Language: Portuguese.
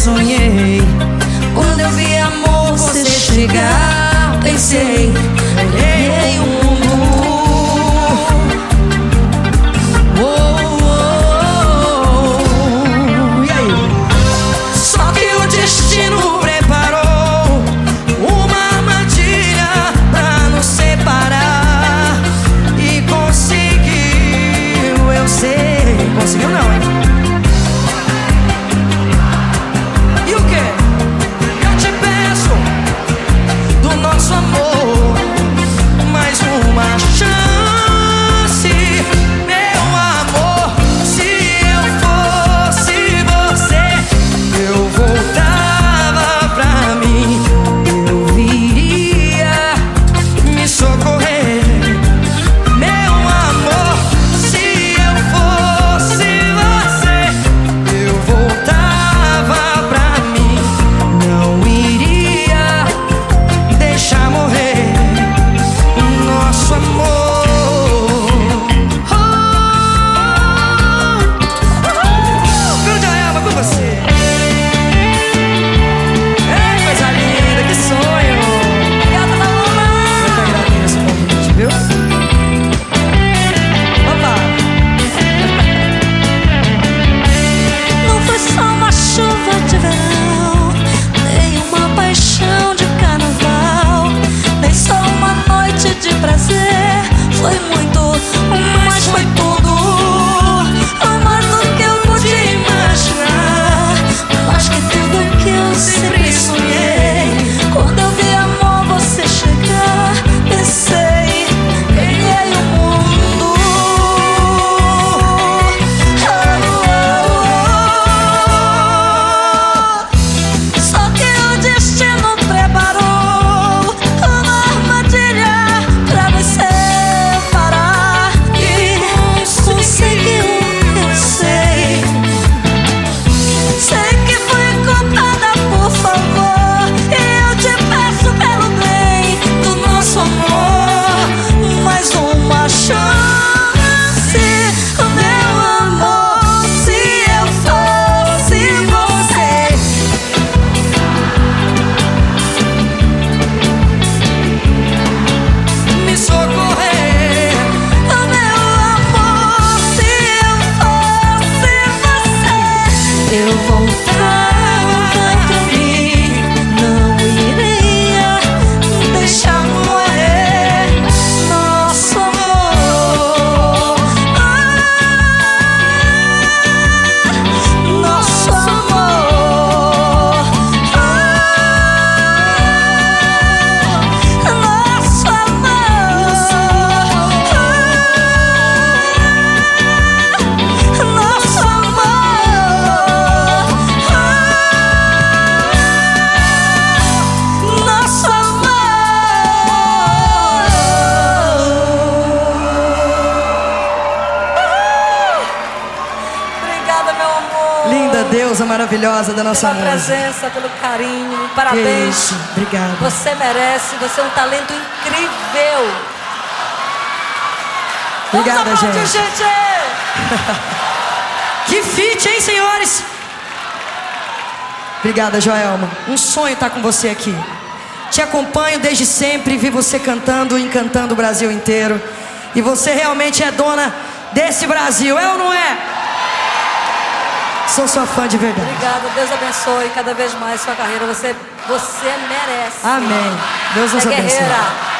sonhei. Quando eu vi amor você chegar, pensei, errei o mundo. E aí? Só que o destino preparou uma armadilha pra nos separar. E conseguiu, eu sei. Conseguiu não, hein? E o quê? Eu te peço do nosso amor mais uma chance, meu amor. Se eu fosse você, eu voltava pra mim. Eu viria me socorrer, meu amor. Se eu fosse você, eu voltava pra mim. Não iria deixar morrer nosso amor. Grande Elba com você. Ei, coisa linda, que sonho. Obrigada, Paloma. Eu que agradeço o convite, viu? Opa. Não foi só uma chuva de verão, nem uma paixão de carnaval, nem só uma noite de prazer. Foi muito, mas foi tudo, mais do que eu podia imaginar, mais que tudo que eu sempre sonhei. Quando eu vi amor você chegar, pensei, ganhei o mundo. Só que o destino preparou uma armadilha pra nos separar. E conseguiu, eu sei. Sei que fui culpada, por favor. Eu te peço pelo bem do nosso amor mais uma chance, meu amor. Se eu fosse você, Me socorrer. meu amor. Se eu fosse você, eu voltava pra mim. Não iria deixar morrer nosso amor. Nosso amor. Nosso amor. Nosso amor. Nosso amor. Obrigada, meu amor. Linda deusa maravilhosa da nossa Pela música. presença, pelo carinho. Que Parabéns. isso, obrigado. Você merece, você é um talento incrível. Obrigada, Vamos aplaudir, gente. Que feat, hein, senhores? Obrigada, Joelma. Um sonho estar com você aqui. Te acompanho desde sempre, vi você cantando e encantando o Brasil inteiro. E você realmente é dona desse Brasil, é ou não é? Sou sua fã de verdade. Obrigada, Deus abençoe cada vez mais sua carreira. Você merece. Amém. Deus nos Você é abençoe. guerreira.